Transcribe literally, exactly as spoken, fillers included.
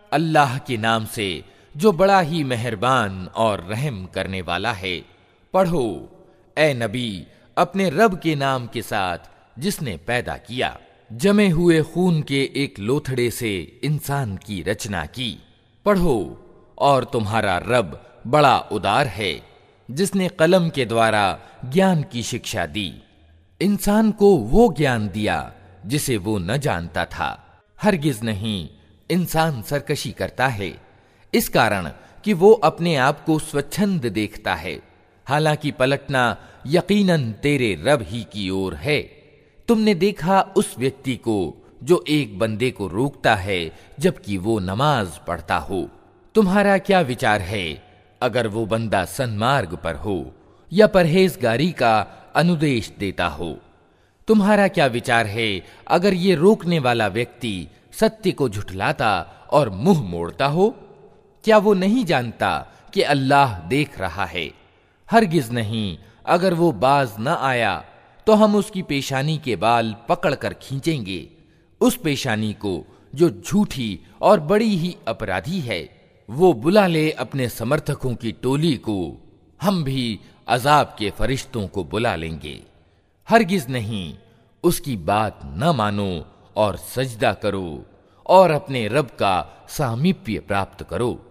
अल्लाह के नाम से जो बड़ा ही मेहरबान और रहम करने वाला है। पढ़ो, ए नबी, अपने रब के नाम के साथ जिसने पैदा किया, जमे हुए खून के एक लोथड़े से इंसान की रचना की। पढ़ो, और तुम्हारा रब बड़ा उदार है, जिसने कलम के द्वारा ज्ञान की शिक्षा दी, इंसान को वो ज्ञान दिया जिसे वो न जानता था। हरगिज नहीं, इंसान सरकशी करता है इस कारण कि वो अपने आप को स्वच्छंद देखता है, हालांकि पलटना यकीनन तेरे रब ही की ओर है। तुमने देखा उस व्यक्ति को जो एक बंदे को रोकता है जबकि वो नमाज पढ़ता हो। तुम्हारा क्या विचार है अगर वो बंदा सन्मार्ग पर हो या परहेजगारी का अनुदेश देता हो? तुम्हारा क्या विचार है अगर ये रोकने वाला व्यक्ति सत्य को झुठलाता और मुंह मोड़ता हो? क्या वो नहीं जानता कि अल्लाह देख रहा है? हरगिज नहीं, अगर वो बाज न आया तो हम उसकी पेशानी के बाल पकड़कर खींचेंगे, उस पेशानी को जो झूठी और बड़ी ही अपराधी है। वो बुला ले अपने समर्थकों की टोली को, हम भी अजाब के फरिश्तों को बुला लेंगे। हरगिज नहीं, उसकी बात न मानो और सजदा करो और अपने रब का सामीप्य प्राप्त करो।